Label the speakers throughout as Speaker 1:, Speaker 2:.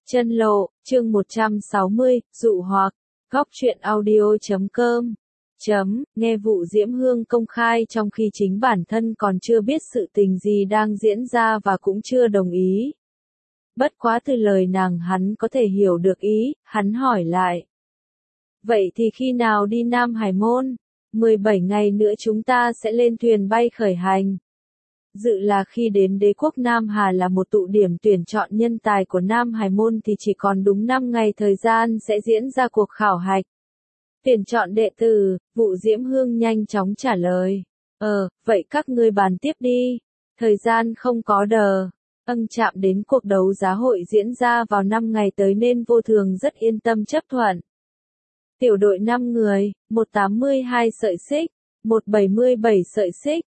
Speaker 1: Chân lộ, chương 160, dụ hoặc, góc truyện audio.com. Nghe vụ Diễm Hương công khai trong khi chính bản thân còn chưa biết sự tình gì đang diễn ra và cũng chưa đồng ý. Bất quá từ lời nàng hắn có thể hiểu được ý, hắn hỏi lại. Vậy thì khi nào đi Nam Hải Môn? 17 ngày nữa chúng ta sẽ lên thuyền bay khởi hành. Dự là khi đến đế quốc Nam Hà là một tụ điểm tuyển chọn nhân tài của Nam Hải Môn thì chỉ còn đúng 5 ngày thời gian sẽ diễn ra cuộc khảo hạch. Tuyển chọn đệ tử, vụ Diễm Hương nhanh chóng trả lời. Vậy các ngươi bàn tiếp đi. Thời gian không có đờ. Chạm đến cuộc đấu giá hội diễn ra vào 5 ngày tới nên Vô Thường rất yên tâm chấp thuận. Tiểu đội 5 người, 182 sợi xích, 177 sợi xích,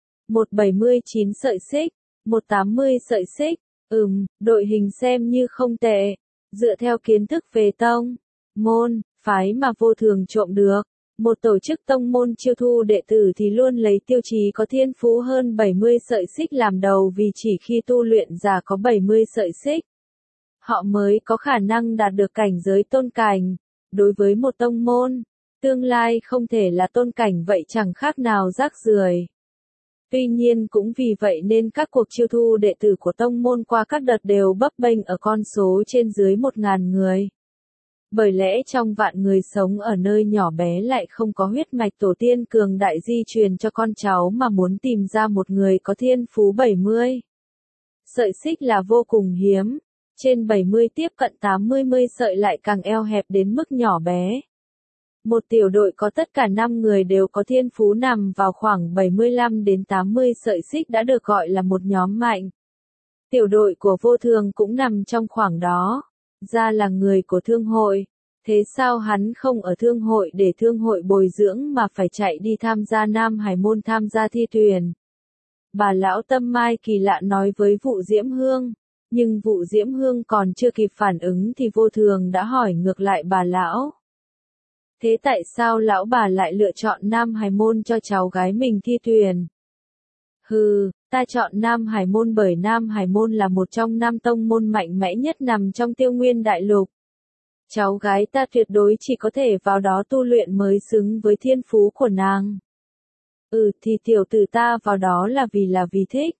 Speaker 1: 179 sợi xích, 180 sợi xích, đội hình xem như không tệ. Dựa theo kiến thức về tông, môn, phái mà Vô Thường trộm được, một tổ chức tông môn chiêu thu đệ tử thì luôn lấy tiêu chí có thiên phú hơn 70 sợi xích làm đầu vì chỉ khi tu luyện giả có 70 sợi xích, họ mới có khả năng đạt được cảnh giới tôn cảnh. Đối với một tông môn, tương lai không thể là tôn cảnh vậy chẳng khác nào rác rưởi. Tuy nhiên cũng vì vậy nên các cuộc chiêu thu đệ tử của tông môn qua các đợt đều bấp bênh ở con số trên dưới 1.000 người. Bởi lẽ trong vạn người sống ở nơi nhỏ bé lại không có huyết mạch tổ tiên cường đại di truyền cho con cháu mà muốn tìm ra một người có thiên phú 70 sợi xích là vô cùng hiếm. Trên 70 tiếp cận 80 sợi lại càng eo hẹp đến mức nhỏ bé. Một tiểu đội có tất cả 5 người đều có thiên phú nằm vào khoảng 75 đến 80 sợi xích đã được gọi là một nhóm mạnh. Tiểu đội của Vô Thường cũng nằm trong khoảng đó. Ra là người của thương hội. Thế sao hắn không ở thương hội để thương hội bồi dưỡng mà phải chạy đi tham gia Nam Hải Môn tham gia thi tuyển? Bà lão Tâm Mai kỳ lạ nói với vụ Diễm Hương. Nhưng vụ Diễm Hương còn chưa kịp phản ứng thì Vô Thường đã hỏi ngược lại bà lão. Thế tại sao lão bà lại lựa chọn Nam Hải Môn cho cháu gái mình thi tuyển? Ta chọn Nam Hải Môn bởi Nam Hải Môn là một trong 5 tông môn mạnh mẽ nhất nằm trong Tiêu Nguyên Đại Lục. Cháu gái ta tuyệt đối chỉ có thể vào đó tu luyện mới xứng với thiên phú của nàng. Thì tiểu tử ta vào đó là vì thích.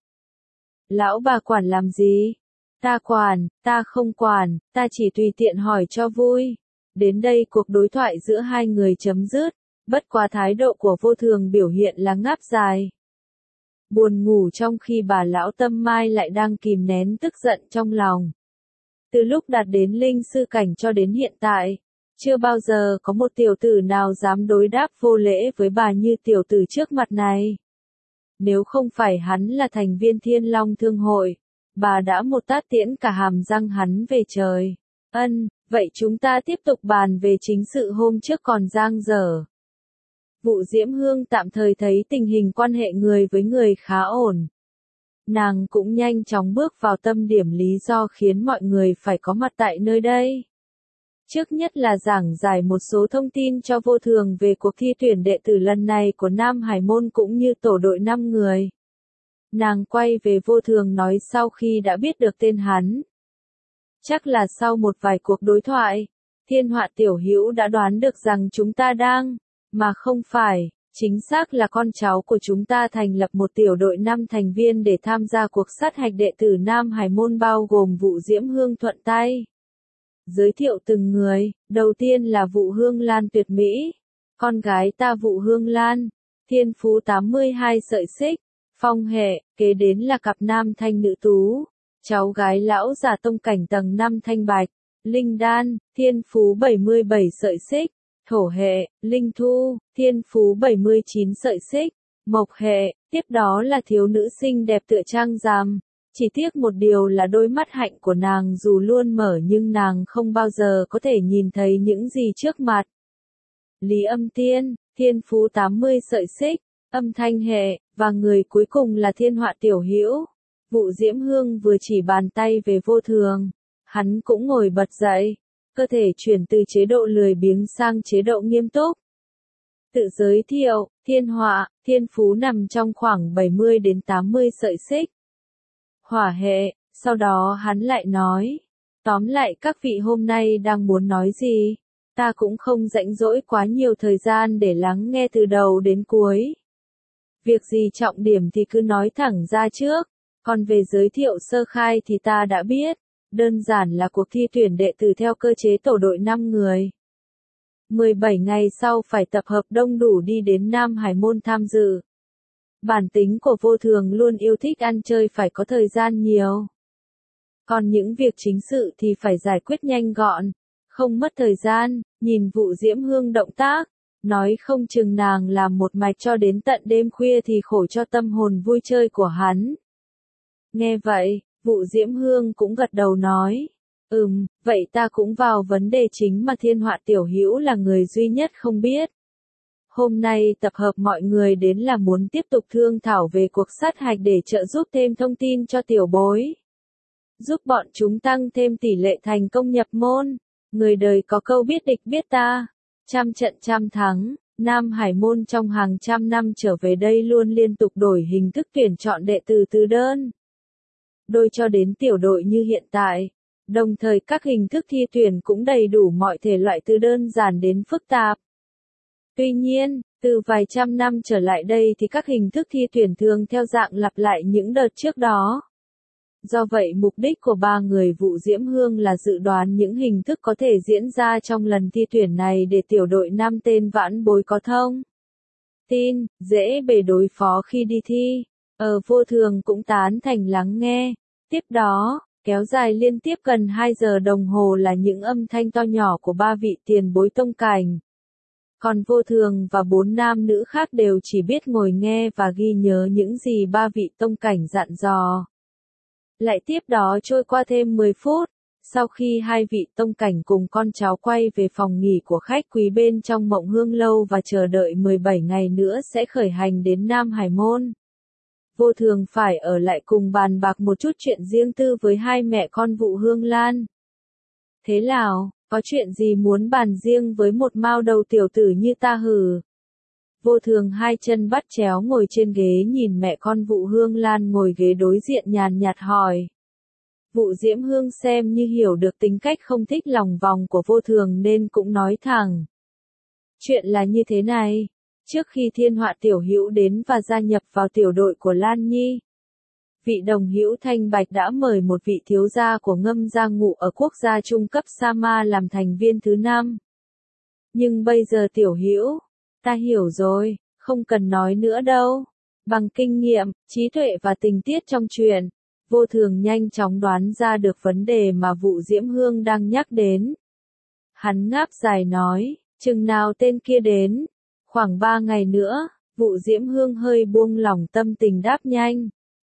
Speaker 1: Lão bà quản làm gì? Ta quản, ta không quản, ta chỉ tùy tiện hỏi cho vui. Đến đây cuộc đối thoại giữa hai người chấm dứt, bất quá thái độ của Vô Thường biểu hiện là ngáp dài. Buồn ngủ trong khi bà lão Tâm Mai lại đang kìm nén tức giận trong lòng. Từ lúc đạt đến linh sư cảnh cho đến hiện tại, chưa bao giờ có một tiểu tử nào dám đối đáp vô lễ với bà như tiểu tử trước mặt này. Nếu không phải hắn là thành viên Thiên Long Thương hội, bà đã một tát tiễn cả hàm răng hắn về trời. Vậy chúng ta tiếp tục bàn về chính sự hôm trước còn dang dở. Vụ Diễm Hương tạm thời thấy tình hình quan hệ người với người khá ổn. Nàng cũng nhanh chóng bước vào tâm điểm lý do khiến mọi người phải có mặt tại nơi đây. Trước nhất là giảng giải một số thông tin cho Vô Thường về cuộc thi tuyển đệ tử lần này của Nam Hải Môn cũng như tổ đội 5 người. Nàng quay về Vô Thường nói sau khi đã biết được tên hắn. Chắc là sau một vài cuộc đối thoại, Thiên Họa tiểu hữu đã đoán được rằng chúng ta đang, mà không phải, chính xác là con cháu của chúng ta thành lập một tiểu đội 5 thành viên để tham gia cuộc sát hạch đệ tử Nam Hải Môn bao gồm vụ Diễm Hương thuận tay. Giới thiệu từng người, đầu tiên là vụ Hương Lan tuyệt mỹ. Con gái ta vụ Hương Lan, thiên phú 82 sợi xích, phong hệ, kế đến là cặp nam thanh nữ tú. Cháu gái lão già tông cảnh tầng 5 thanh bạch, Linh Đan, thiên phú 77 sợi xích, thổ hệ, Linh Thu, thiên phú 79 sợi xích, mộc hệ, tiếp đó là thiếu nữ xinh đẹp tựa trang rằm. Chỉ tiếc một điều là đôi mắt hạnh của nàng dù luôn mở nhưng nàng không bao giờ có thể nhìn thấy những gì trước mặt. Lý Âm Tiên, thiên phú 80 sợi xích, âm thanh hệ, và người cuối cùng là Thiên Họa tiểu hữu. Vụ Diễm Hương vừa chỉ bàn tay về Vô Thường, hắn cũng ngồi bật dậy, cơ thể chuyển từ chế độ lười biếng sang chế độ nghiêm túc. Tự giới thiệu, Thiên Họa, thiên phú nằm trong khoảng 70 đến 80 sợi xích. Hỏa hệ, sau đó hắn lại nói, Tóm lại các vị hôm nay đang muốn nói gì? Ta cũng không rảnh rỗi quá nhiều thời gian để lắng nghe từ đầu đến cuối. Việc gì trọng điểm thì cứ nói thẳng ra trước, còn về giới thiệu sơ khai thì ta đã biết, đơn giản là cuộc thi tuyển đệ tử theo cơ chế tổ đội 5 người. 17 ngày sau phải tập hợp đông đủ đi đến Nam Hải Môn tham dự. Bản tính của Vô Thường luôn yêu thích ăn chơi phải có thời gian nhiều. Còn những việc chính sự thì phải giải quyết nhanh gọn, không mất thời gian, nhìn Vụ Diễm Hương động tác, nói không chừng nàng làm một mạch cho đến tận đêm khuya thì khổ cho tâm hồn vui chơi của hắn. Nghe vậy, Vụ Diễm Hương cũng gật đầu nói, vậy ta cũng vào vấn đề chính mà Thiên Họa tiểu hữu là người duy nhất không biết. Hôm nay tập hợp mọi người đến là muốn tiếp tục thương thảo về cuộc sát hạch để trợ giúp thêm thông tin cho tiểu bối. Giúp bọn chúng tăng thêm tỷ lệ thành công nhập môn. Người đời có câu biết địch biết ta, trăm trận trăm thắng. Nam Hải Môn trong hàng trăm năm trở về đây luôn liên tục đổi hình thức tuyển chọn đệ tử từ đơn đôi cho đến tiểu đội như hiện tại. Đồng thời các hình thức thi tuyển cũng đầy đủ mọi thể loại từ đơn giản đến phức tạp. Tuy nhiên, từ vài trăm năm trở lại đây thì các hình thức thi tuyển thường theo dạng lặp lại những đợt trước đó. Do vậy mục đích của ba người Vụ Diễm Hương là dự đoán những hình thức có thể diễn ra trong lần thi tuyển này để tiểu đội 5 tên vãn bối có thông tin, dễ bề đối phó khi đi thi. Vô Thường cũng tán thành lắng nghe. Tiếp đó, kéo dài liên tiếp gần 2 giờ đồng hồ là những âm thanh to nhỏ của ba vị tiền bối tông cảnh. Còn Vô Thường và 4 nam nữ khác đều chỉ biết ngồi nghe và ghi nhớ những gì ba vị tông cảnh dặn dò. Lại tiếp đó trôi qua thêm 10 phút, sau khi hai vị tông cảnh cùng con cháu quay về phòng nghỉ của khách quý bên trong Mộng Hương Lâu và chờ đợi 17 ngày nữa sẽ khởi hành đến Nam Hải Môn. Vô Thường phải ở lại cùng bàn bạc một chút chuyện riêng tư với hai mẹ con Vụ Hương Lan. Thế nào, có chuyện gì muốn bàn riêng với một mao đầu tiểu tử như ta hử? Vô Thường hai chân bắt chéo ngồi trên ghế nhìn mẹ con Vụ Hương Lan ngồi ghế đối diện nhàn nhạt hỏi. Vụ Diễm Hương xem như hiểu được tính cách không thích lòng vòng của Vô Thường nên cũng nói thẳng. Chuyện là như thế này, trước khi Thiên Họa tiểu hữu đến và gia nhập vào tiểu đội của Lan Nhi, vị đồng hữu Thanh Bạch đã mời một vị thiếu gia của Ngâm Gia Ngụ ở quốc gia trung cấp Sama làm thành viên thứ 5. Nhưng bây giờ tiểu hữu, ta hiểu rồi, không cần nói nữa đâu. Bằng kinh nghiệm, trí tuệ và tình tiết trong chuyện, Vô Thường nhanh chóng đoán ra được vấn đề mà Vụ Diễm Hương đang nhắc đến. Hắn ngáp dài nói, chừng nào tên kia đến? Khoảng 3 ngày nữa. Vụ Diễm Hương hơi buông lỏng tâm tình đáp nhanh.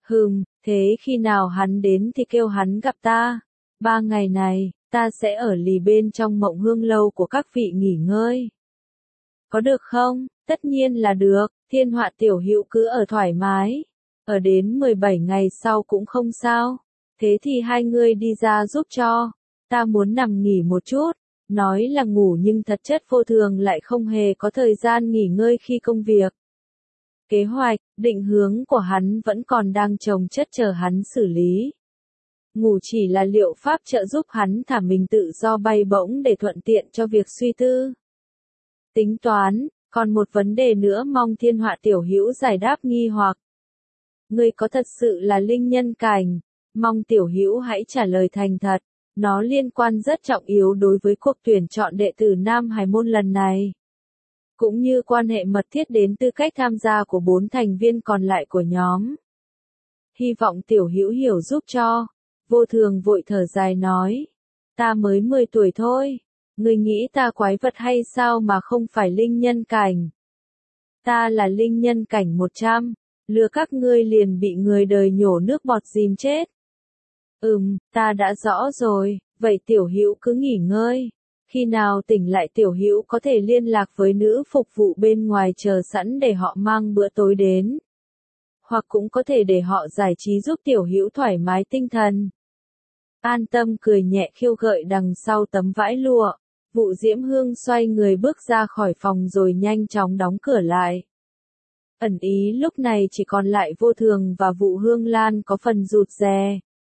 Speaker 1: Thế khi nào hắn đến thì kêu hắn gặp ta. 3 ngày này, ta sẽ ở lì bên trong Mộng Hương Lâu của các vị nghỉ ngơi. Có được không? Tất nhiên là được, Thiên Họa tiểu hữu cứ ở thoải mái. Ở đến 17 ngày sau cũng không sao. Thế thì hai người đi ra giúp cho. Ta muốn nằm nghỉ một chút. Nói là ngủ nhưng thật chất Vô Thường lại không hề có thời gian nghỉ ngơi khi công việc. Kế hoạch, định hướng của hắn vẫn còn đang chồng chất chờ hắn xử lý. Ngủ chỉ là liệu pháp trợ giúp hắn thả mình tự do bay bổng để thuận tiện cho việc suy tư. Tính toán, còn một vấn đề nữa mong Thiên Họa tiểu hữu giải đáp nghi hoặc. Ngươi có thật sự là linh nhân cảnh? Mong tiểu hữu hãy trả lời thành thật. Nó liên quan rất trọng yếu đối với cuộc tuyển chọn đệ tử Nam Hải Môn lần này. Cũng như quan hệ mật thiết đến tư cách tham gia của 4 thành viên còn lại của nhóm. Hy vọng tiểu hữu hiểu giúp cho. Vô Thường vội thở dài nói. Ta mới 10 tuổi thôi. Ngươi nghĩ ta quái vật hay sao mà không phải linh nhân cảnh? Ta là linh nhân cảnh 100. Lừa các ngươi liền bị người đời nhổ nước bọt dìm chết. Ta đã rõ rồi, vậy tiểu hữu cứ nghỉ ngơi. Khi nào tỉnh lại tiểu hữu có thể liên lạc với nữ phục vụ bên ngoài chờ sẵn để họ mang bữa tối đến. Hoặc cũng có thể để họ giải trí giúp tiểu hữu thoải mái tinh thần. An Tâm cười nhẹ khiêu gợi đằng sau tấm vải lụa. Vụ Diễm Hương xoay người bước ra khỏi phòng rồi nhanh chóng đóng cửa lại. Ẩn ý lúc này chỉ còn lại Vô Thường và Vụ Hương Lan có phần rụt rè.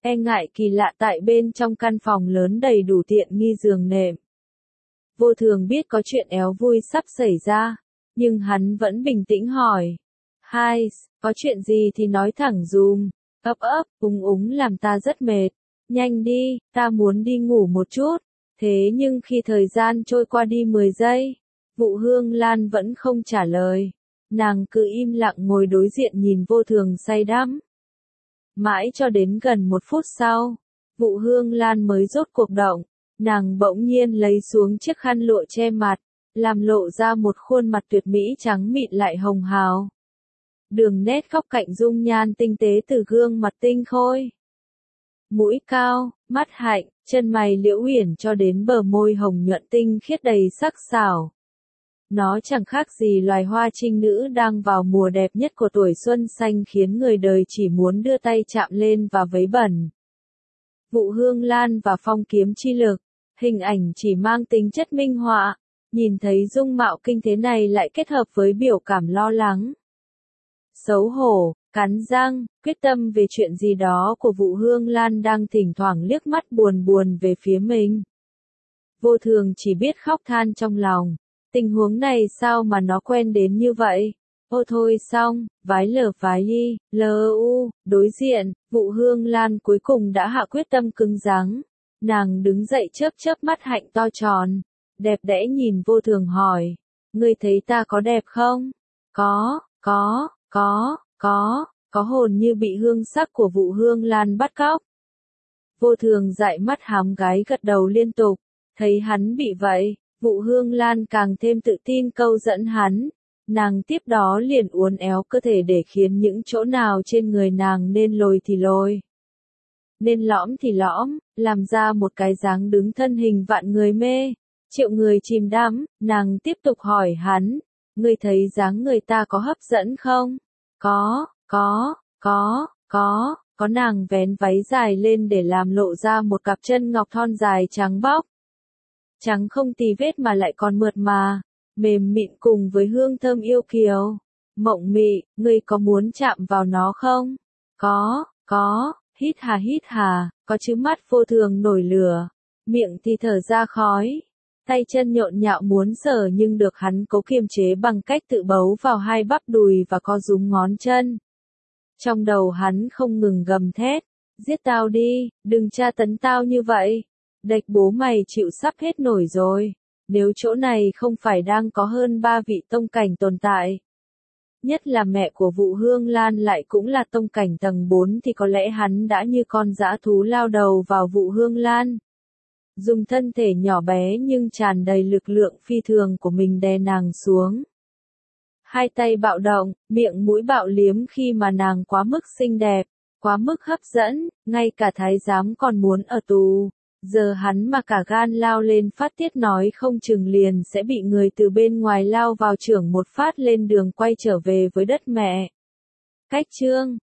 Speaker 1: E ngại kỳ lạ tại bên trong căn phòng lớn đầy đủ tiện nghi giường nệm. Vô Thường biết có chuyện éo vui sắp xảy ra, nhưng hắn vẫn bình tĩnh hỏi. Hai, có chuyện gì thì nói thẳng dùm, ấp úng làm ta rất mệt. Nhanh đi, ta muốn đi ngủ một chút. Thế nhưng khi thời gian trôi qua đi 10 giây, Vụ Hương Lan vẫn không trả lời. Nàng cứ im lặng ngồi đối diện nhìn Vô Thường say đắm. Mãi cho đến gần 1 phút sau, Vụ Hương Lan mới rốt cuộc động. Nàng bỗng nhiên lấy xuống chiếc khăn lụa che mặt, làm lộ ra một khuôn mặt tuyệt mỹ trắng mịn lại hồng hào. Đường nét góc cạnh dung nhan tinh tế từ gương mặt tinh khôi. Mũi cao, mắt hạnh, chân mày liễu uyển cho đến bờ môi hồng nhuận tinh khiết đầy sắc sảo. Nó chẳng khác gì loài hoa trinh nữ đang vào mùa đẹp nhất của tuổi xuân xanh khiến người đời chỉ muốn đưa tay chạm lên và vấy bẩn. Vụ Hương Lan và phong kiếm chi lực, hình ảnh chỉ mang tính chất minh họa, nhìn thấy dung mạo kinh thế này lại kết hợp với biểu cảm lo lắng. Xấu hổ, cắn răng, quyết tâm về chuyện gì đó của Vụ Hương Lan đang thỉnh thoảng liếc mắt buồn buồn về phía mình. Vô Thường chỉ biết khóc than trong lòng, tình huống này sao mà nó quen đến như vậy. Ô thôi xong, vái y, đối diện, Vụ Hương Lan cuối cùng đã hạ quyết tâm cứng rắn. Nàng đứng dậy chớp mắt hạnh to tròn, đẹp đẽ nhìn Vô Thường hỏi, ngươi thấy ta có đẹp không? Có hồn như bị hương sắc của Vụ Hương Lan bắt cóc. Vô Thường dại mắt hám gái gật đầu liên tục, thấy hắn bị vậy, Vụ Hương Lan càng thêm tự tin câu dẫn hắn. Nàng tiếp đó liền uốn éo cơ thể để khiến những chỗ nào trên người nàng nên lồi thì lồi, nên lõm thì lõm, làm ra một cái dáng đứng thân hình vạn người mê, triệu người chìm đắm. Nàng tiếp tục hỏi hắn, ngươi thấy dáng người ta có hấp dẫn không? Có, nàng vén váy dài lên để làm lộ ra một cặp chân ngọc thon dài trắng bóc. Trắng không tì vết mà lại còn mượt mà, mềm mịn cùng với hương thơm yêu kiều. Mộng mị, ngươi có muốn chạm vào nó không? Có, hít hà, có chứ. Mắt Vô Thường nổi lửa, miệng thì thở ra khói. Tay chân nhộn nhạo muốn sờ nhưng được hắn cố kiềm chế bằng cách tự bấu vào hai bắp đùi và co rúm ngón chân. Trong đầu hắn không ngừng gầm thét, giết tao đi, đừng tra tấn tao như vậy. Đệch bố mày chịu sắp hết nổi rồi, nếu chỗ này không phải đang có hơn 3 vị tông cảnh tồn tại. Nhất là mẹ của Vụ Hương Lan lại cũng là tông cảnh tầng 4 thì có lẽ hắn đã như con dã thú lao đầu vào Vụ Hương Lan. Dùng thân thể nhỏ bé nhưng tràn đầy lực lượng phi thường của mình đè nàng xuống. Hai tay bạo động, miệng mũi bạo liếm khi mà nàng quá mức xinh đẹp, quá mức hấp dẫn, ngay cả thái giám còn muốn ở tù. Giờ hắn mà cả gan lao lên phát tiết nói không chừng liền sẽ bị người từ bên ngoài lao vào chưởng một phát lên đường quay trở về với đất mẹ. Cách chương